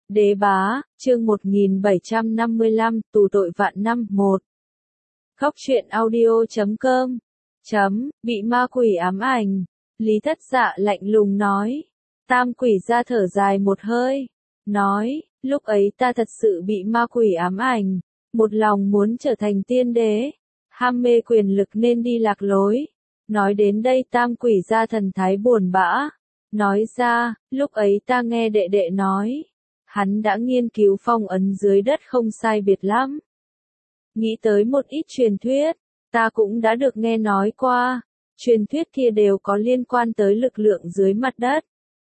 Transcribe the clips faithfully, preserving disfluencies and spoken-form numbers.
Đế bá, chương một nghìn bảy trăm năm mươi lăm, tù tội vạn năm, một. Khóc chuyện audio chấm com. Chấm, bị ma quỷ ám ảnh. Lý Thất Dạ lạnh lùng nói. Tam quỷ ra thở dài một hơi. Nói, lúc ấy ta thật sự bị ma quỷ ám ảnh. Một lòng muốn trở thành tiên đế. Ham mê quyền lực nên đi lạc lối. Nói đến đây tam quỷ ra thần thái buồn bã. Nói ra, lúc ấy ta nghe đệ đệ nói. Hắn đã nghiên cứu phong ấn dưới đất không sai biệt lắm. Nghĩ tới một ít truyền thuyết, ta cũng đã được nghe nói qua, truyền thuyết kia đều có liên quan tới lực lượng dưới mặt đất.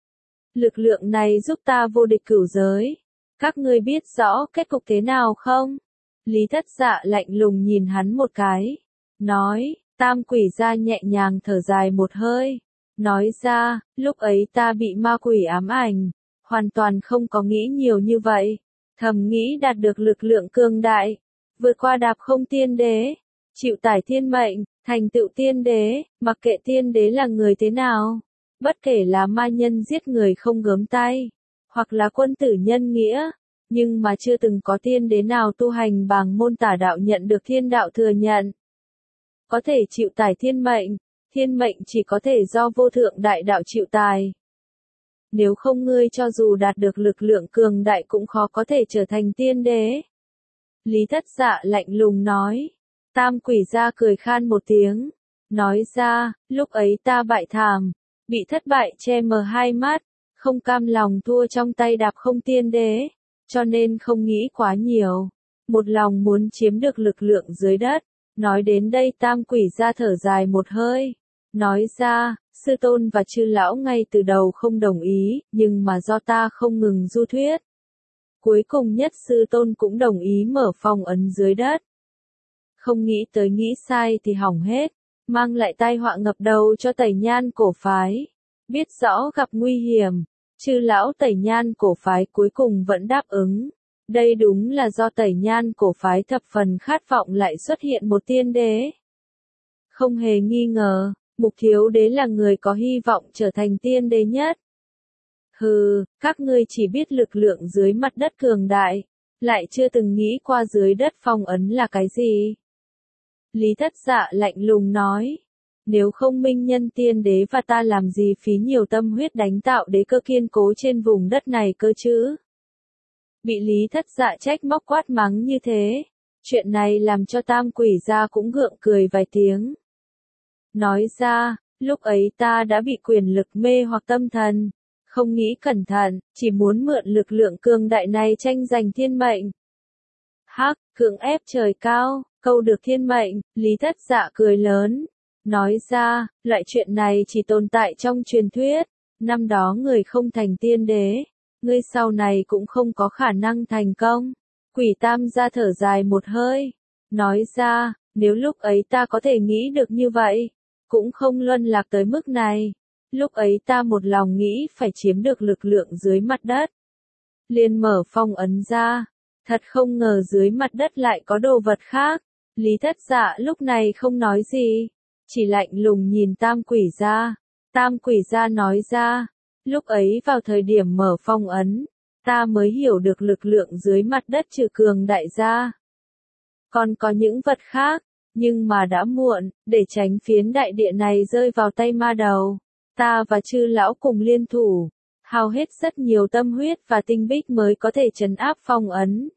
Lực lượng này giúp ta vô địch cửu giới. Các ngươi biết rõ kết cục thế nào không? Lý Thất Dạ lạnh lùng nhìn hắn một cái. Nói, tam quỷ ra nhẹ nhàng thở dài một hơi. Nói ra, lúc ấy ta bị ma quỷ ám ảnh. Hoàn toàn không có nghĩ nhiều như vậy. Thầm nghĩ đạt được lực lượng cường đại. Vượt qua đạp không tiên đế. Chịu tải thiên mệnh, thành tựu tiên đế, mặc kệ tiên đế là người thế nào. Bất kể là ma nhân giết người không gớm tay. Hoặc là quân tử nhân nghĩa. Nhưng mà chưa từng có tiên đế nào tu hành bằng môn tả đạo nhận được thiên đạo thừa nhận. Có thể chịu tải thiên mệnh. Thiên mệnh chỉ có thể do vô thượng đại đạo chịu tài. Nếu không ngươi cho dù đạt được lực lượng cường đại cũng khó có thể trở thành tiên đế. Lý Thất Dạ lạnh lùng nói. Tam quỷ ra cười khan một tiếng. Nói ra, lúc ấy ta bại thảm. Bị thất bại che mờ hai mắt. Không cam lòng thua trong tay đạp không tiên đế. Cho nên không nghĩ quá nhiều. Một lòng muốn chiếm được lực lượng dưới đất. Nói đến đây tam quỷ ra thở dài một hơi. Nói ra, sư tôn và chư lão ngay từ đầu không đồng ý, nhưng mà do ta không ngừng du thuyết. Cuối cùng nhất sư tôn cũng đồng ý mở phong ấn dưới đất. Không nghĩ tới nghĩ sai thì hỏng hết, mang lại tai họa ngập đầu cho Tẩy Nhan cổ phái. Biết rõ gặp nguy hiểm, chư lão Tẩy Nhan cổ phái cuối cùng vẫn đáp ứng. Đây đúng là do Tẩy Nhan cổ phái thập phần khát vọng lại xuất hiện một tiên đế. Không hề nghi ngờ. Mục Thiếu Đế là người có hy vọng trở thành tiên đế nhất. Hừ, các ngươi chỉ biết lực lượng dưới mặt đất cường đại, lại chưa từng nghĩ qua dưới đất phong ấn là cái gì. Lý Thất Dạ lạnh lùng nói, nếu không minh nhân tiên đế và ta làm gì phí nhiều tâm huyết đánh tạo đế cơ kiên cố trên vùng đất này cơ chứ. Bị Lý Thất Dạ trách móc quát mắng như thế, chuyện này làm cho tam quỷ ra cũng gượng cười vài tiếng. Nói ra, lúc ấy ta đã bị quyền lực mê hoặc tâm thần, không nghĩ cẩn thận, chỉ muốn mượn lực lượng cường đại này tranh giành thiên mệnh. Hắc, cưỡng ép trời cao, câu được thiên mệnh, Lý Thất Dạ cười lớn. Nói ra, loại chuyện này chỉ tồn tại trong truyền thuyết, năm đó người không thành tiên đế, ngươi sau này cũng không có khả năng thành công. Quỷ tam ra thở dài một hơi, nói ra, nếu lúc ấy ta có thể nghĩ được như vậy, cũng không luân lạc tới mức này. Lúc ấy ta một lòng nghĩ phải chiếm được lực lượng dưới mặt đất. Liền mở phong ấn ra. Thật không ngờ dưới mặt đất lại có đồ vật khác. Lý Thất Dạ lúc này không nói gì. Chỉ lạnh lùng nhìn tam quỷ ra. Tam quỷ ra nói ra. Lúc ấy vào thời điểm mở phong ấn. Ta mới hiểu được lực lượng dưới mặt đất trừ cường đại gia. Còn có những vật khác. Nhưng mà đã muộn, để tránh phiến đại địa này rơi vào tay ma đầu. Ta và chư lão cùng liên thủ, hao hết rất nhiều tâm huyết và tinh bích mới có thể trấn áp phong ấn.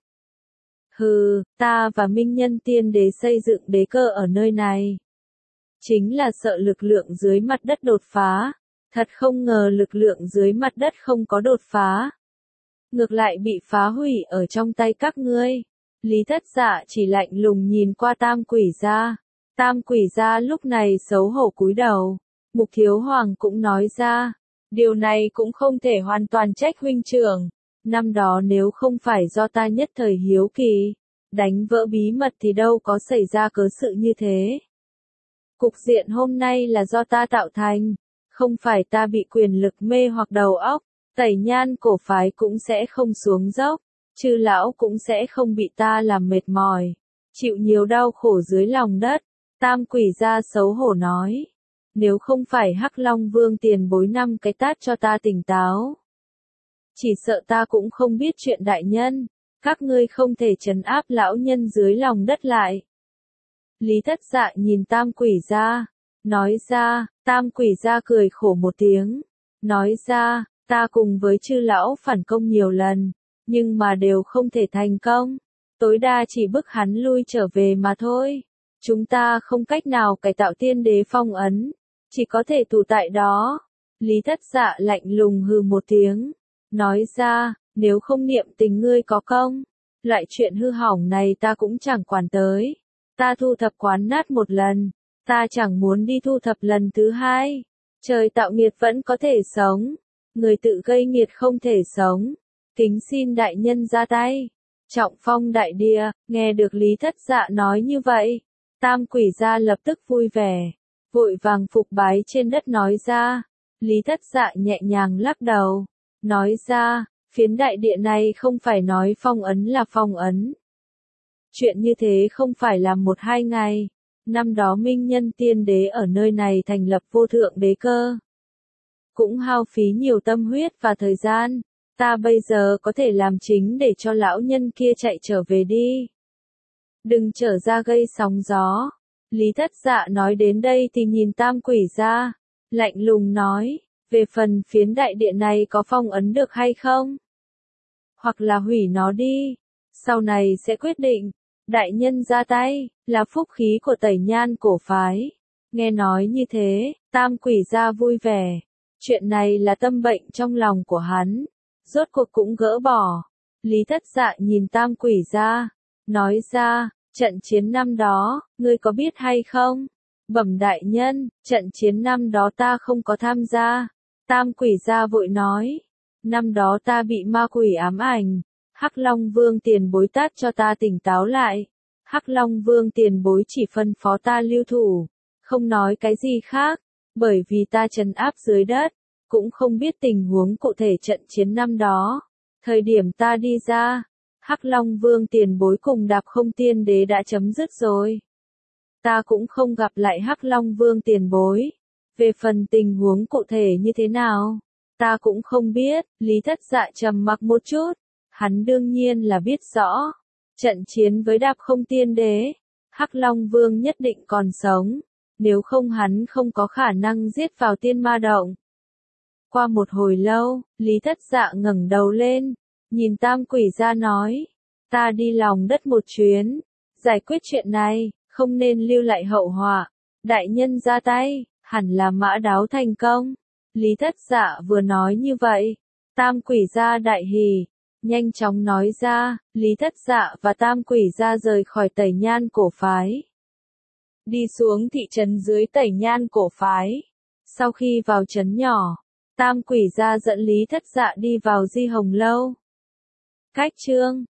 Hừ, ta và minh nhân tiên đế xây dựng đế cơ ở nơi này. Chính là sợ lực lượng dưới mặt đất đột phá. Thật không ngờ lực lượng dưới mặt đất không có đột phá. Ngược lại bị phá hủy ở trong tay các ngươi. Lý Thất Dạ chỉ lạnh lùng nhìn qua tam quỷ ra. Tam quỷ ra lúc này xấu hổ cúi đầu. Mục Thiếu Hoàng cũng nói ra. Điều này cũng không thể hoàn toàn trách huynh trưởng. Năm đó nếu không phải do ta nhất thời hiếu kỳ, đánh vỡ bí mật thì đâu có xảy ra cớ sự như thế. Cục diện hôm nay là do ta tạo thành. Không phải ta bị quyền lực mê hoặc đầu óc, Tẩy Nhan cổ phái cũng sẽ không xuống dốc. Chư lão cũng sẽ không bị ta làm mệt mỏi, chịu nhiều đau khổ dưới lòng đất. Tam quỷ ra xấu hổ nói. Nếu không phải Hắc Long Vương tiền bối năm cái tát cho ta tỉnh táo. chỉ sợ ta cũng không biết chuyện đại nhân, các ngươi không thể trấn áp lão nhân dưới lòng đất lại. Lý Thất Dạ nhìn Tam Quỷ Gia, nói ra, Tam Quỷ Gia cười khổ một tiếng, nói ra, ta cùng với chư lão phản công nhiều lần, nhưng mà đều không thể thành công, tối đa chỉ bức hắn lui trở về mà thôi. Chúng ta không cách nào cải tạo tiên đế phong ấn, chỉ có thể tù tại đó. Lý Thất Dạ lạnh lùng hừ một tiếng, nói ra, nếu không niệm tình ngươi có công, loại chuyện hư hỏng này ta cũng chẳng quản tới. Ta thu thập quán nát một lần, ta chẳng muốn đi thu thập lần thứ hai. Trời tạo nghiệt vẫn có thể sống, người tự gây nghiệt không thể sống. Kính xin đại nhân ra tay. Trọng phong đại địa, nghe được Lý Thất Dạ nói như vậy, Tam Quỷ Gia lập tức vui vẻ, vội vàng phục bái trên đất nói ra. Lý Thất Dạ nhẹ nhàng lắc đầu, nói ra, phiến đại địa này không phải nói phong ấn là phong ấn. Chuyện như thế không phải là một hai ngày, năm đó Minh Nhân Tiên Đế ở nơi này thành lập vô thượng đế cơ. Cũng hao phí nhiều tâm huyết và thời gian, ta bây giờ có thể làm chính để cho lão nhân kia chạy trở về đi. Đừng trở ra gây sóng gió. Lý Thất Dạ nói đến đây thì nhìn Tam Quỷ Gia, lạnh lùng nói, về phần phiến đại địa này có phong ấn được hay không? Hoặc là hủy nó đi, sau này sẽ quyết định. Đại nhân ra tay, là phúc khí của Tẩy Nhan cổ phái. Nghe nói như thế, Tam Quỷ Gia vui vẻ. Chuyện này là tâm bệnh trong lòng của hắn, rốt cuộc cũng gỡ bỏ. Lý Thất Dạ nhìn Tam Quỷ Gia, nói ra, trận chiến năm đó, ngươi có biết hay không? Bẩm đại nhân, trận chiến năm đó ta không có tham gia. Tam Quỷ Gia vội nói, năm đó ta bị ma quỷ ám ảnh. Hắc Long Vương tiền bối tát cho ta tỉnh táo lại. Hắc Long Vương tiền bối chỉ phân phó ta lưu thủ, không nói cái gì khác, bởi vì ta trấn áp dưới đất, cũng không biết tình huống cụ thể trận chiến năm đó. Thời điểm ta đi ra, Hắc Long Vương tiền bối cùng Đạp Không Tiên Đế đã chấm dứt rồi. Ta cũng không gặp lại Hắc Long Vương tiền bối. Về phần tình huống cụ thể như thế nào, ta cũng không biết. Lý Thất Dạ trầm mặc một chút. Hắn đương nhiên là biết rõ, trận chiến với Đạp Không Tiên Đế, Hắc Long Vương nhất định còn sống, nếu không hắn không có khả năng giết vào Tiên Ma Động. Qua một hồi lâu, Lý Thất Dạ ngẩng đầu lên, nhìn Tam Quỷ Gia nói, ta đi lòng đất một chuyến, giải quyết chuyện này, không nên lưu lại hậu họa. Đại nhân ra tay, hẳn là mã đáo thành công. Lý Thất Dạ vừa nói như vậy, Tam Quỷ Gia đại hỉ. Nhanh chóng nói ra, Lý Thất Dạ và Tam Quỷ Gia rời khỏi Tẩy Nhan cổ phái. Đi xuống thị trấn dưới Tẩy Nhan cổ phái. Sau khi vào trấn nhỏ, Tam Quỷ Gia dẫn Lý Thất Dạ đi vào Di Hồng Lâu. Cách chương